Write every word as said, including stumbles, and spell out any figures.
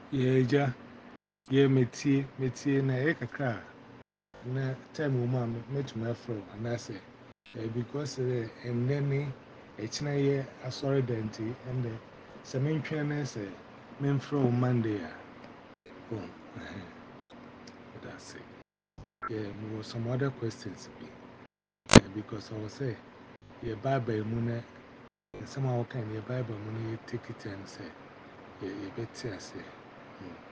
Yeah, ja. Yeah, metie, metie na e kakra. Na time wo ma metu my friend and I say because eh em nani e china ye asori denti and the semen twene say men from Monday a. Boom. That's it. Yeah, there was some other questions be. Yeah, because I was say yeah Bible muna somehow can your Bible money take it and say yeah, you better say.